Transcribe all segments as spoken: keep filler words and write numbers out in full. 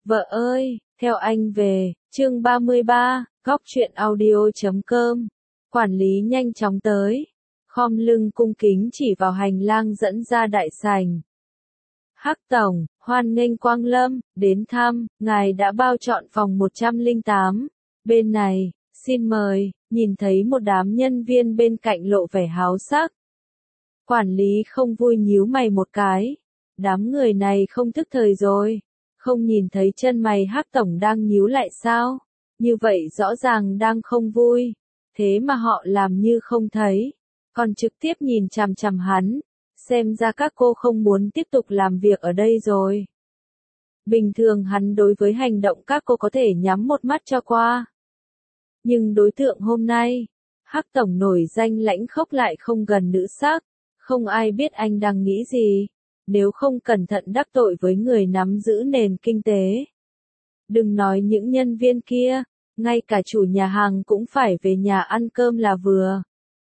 Vợ ơi, theo anh về, chương ba mươi ba, góc truyện audio chấm com. Quản lý nhanh chóng tới, khom lưng cung kính chỉ vào hành lang dẫn ra đại sảnh. Hắc tổng, hoan nghênh Quang Lâm, đến thăm, ngài đã bao trọn phòng một trăm lẻ tám. Bên này, xin mời, nhìn thấy một đám nhân viên bên cạnh lộ vẻ háo sắc. Quản lý không vui nhíu mày một cái. Đám người này không thức thời rồi. Không nhìn thấy chân mày Hắc tổng đang nhíu lại sao? Như vậy rõ ràng đang không vui. Thế mà họ làm như không thấy. Còn trực tiếp nhìn chằm chằm hắn. Xem ra các cô không muốn tiếp tục làm việc ở đây rồi. Bình thường hắn đối với hành động các cô có thể nhắm một mắt cho qua. Nhưng đối tượng hôm nay, Hắc tổng nổi danh lãnh khốc lại không gần nữ sắc. Không ai biết anh đang nghĩ gì. Nếu không cẩn thận đắc tội với người nắm giữ nền kinh tế. Đừng nói những nhân viên kia, ngay cả chủ nhà hàng cũng phải về nhà ăn cơm là vừa.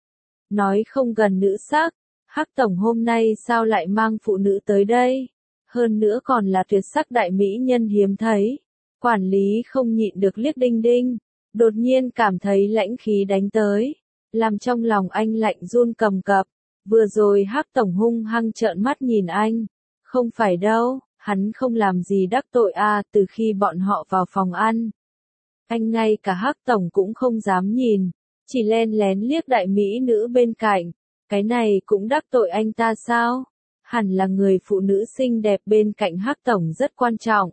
Nói không gần nữ sắc, Hắc tổng hôm nay sao lại mang phụ nữ tới đây? Hơn nữa còn là tuyệt sắc đại mỹ nhân hiếm thấy. Quản lý không nhịn được liếc Đinh Đinh, đột nhiên cảm thấy lãnh khí đánh tới, làm trong lòng anh lạnh run cầm cập. Vừa rồi Hắc tổng hung hăng trợn mắt nhìn anh. Không phải đâu, hắn không làm gì đắc tội à, từ khi bọn họ vào phòng ăn. Anh ngay cả Hắc tổng cũng không dám nhìn, chỉ len lén liếc đại mỹ nữ bên cạnh. Cái này cũng đắc tội anh ta sao? Hẳn là người phụ nữ xinh đẹp bên cạnh Hắc tổng rất quan trọng.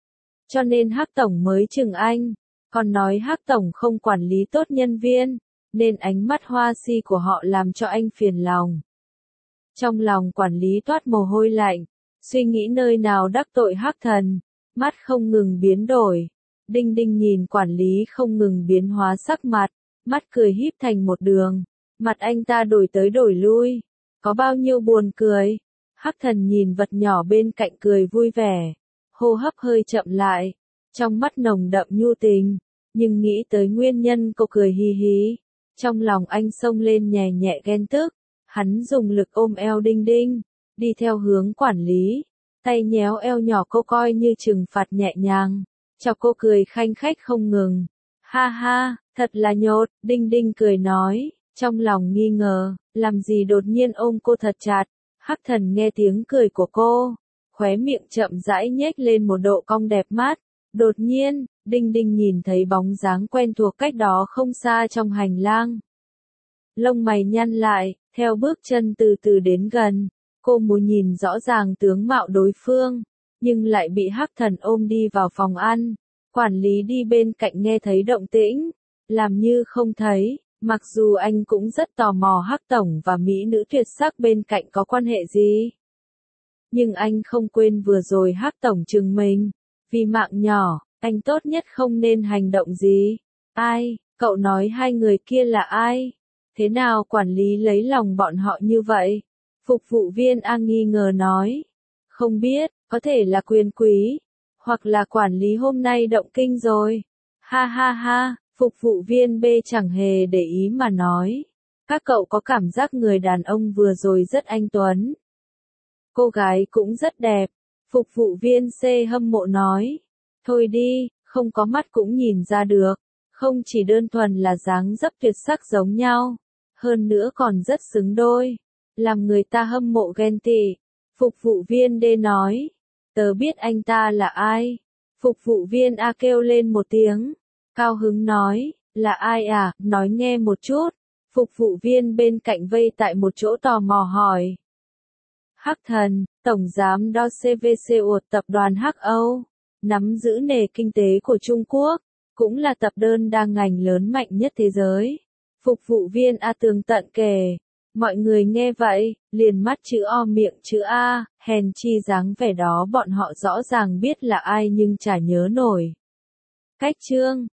Cho nên Hắc tổng mới chừng anh, còn nói Hắc tổng không quản lý tốt nhân viên. Nên ánh mắt hoa si của họ làm cho anh phiền lòng. Trong lòng quản lý toát mồ hôi lạnh, suy nghĩ nơi nào đắc tội Hắc thần, mắt không ngừng biến đổi. Đinh Đinh nhìn quản lý không ngừng biến hóa sắc mặt, mắt cười híp thành một đường, mặt anh ta đổi tới đổi lui, có bao nhiêu buồn cười. Hắc thần nhìn vật nhỏ bên cạnh cười vui vẻ, hô hấp hơi chậm lại, trong mắt nồng đậm nhu tình, nhưng nghĩ tới nguyên nhân cô cười hì hì. Trong lòng anh xông lên nhẹ nhẹ ghen tức, hắn dùng lực ôm eo Đinh Đinh, đi theo hướng quản lý, tay nhéo eo nhỏ cô coi như trừng phạt nhẹ nhàng, cho cô cười khanh khách không ngừng. Ha ha, thật là nhột, Đinh Đinh cười nói, trong lòng nghi ngờ, làm gì đột nhiên ôm cô thật chặt. Hắc thần nghe tiếng cười của cô, khóe miệng chậm rãi nhếch lên một độ cong đẹp mắt. Đột nhiên, Đinh Đinh nhìn thấy bóng dáng quen thuộc cách đó không xa trong hành lang. Lông mày nhăn lại, theo bước chân từ từ đến gần, cô muốn nhìn rõ ràng tướng mạo đối phương, nhưng lại bị Hắc thần ôm đi vào phòng ăn. Quản lý đi bên cạnh nghe thấy động tĩnh, làm như không thấy, mặc dù anh cũng rất tò mò Hắc tổng và mỹ nữ tuyệt sắc bên cạnh có quan hệ gì. Nhưng anh không quên vừa rồi Hắc tổng chừng mình. Vì mạng nhỏ, anh tốt nhất không nên hành động gì. Ai, cậu nói hai người kia là ai? Thế nào quản lý lấy lòng bọn họ như vậy? Phục vụ viên A nghi ngờ nói. Không biết, có thể là quyền quý, hoặc là quản lý hôm nay động kinh rồi. Ha ha ha, phục vụ viên B chẳng hề để ý mà nói. Các cậu có cảm giác người đàn ông vừa rồi rất anh tuấn. Cô gái cũng rất đẹp. Phục vụ viên C hâm mộ nói. Thôi đi, không có mắt cũng nhìn ra được. Không chỉ đơn thuần là dáng dấp tuyệt sắc giống nhau. Hơn nữa còn rất xứng đôi. Làm người ta hâm mộ ghen tị. Phục vụ viên D nói. Tớ biết anh ta là ai. Phục vụ viên A kêu lên một tiếng. Cao hứng nói. Là ai à, nói nghe một chút. Phục vụ viên bên cạnh vây tại một chỗ tò mò hỏi. Hắc thần, tổng giám đốc xê vê xê của tập đoàn Hắc Âu, nắm giữ nền kinh tế của Trung Quốc, cũng là tập đơn đa ngành lớn mạnh nhất thế giới. Phục vụ viên A tường tận kể, mọi người nghe vậy, liền mắt chữ O miệng chữ A, hèn chi dáng vẻ đó bọn họ rõ ràng biết là ai nhưng chả nhớ nổi. Cách chương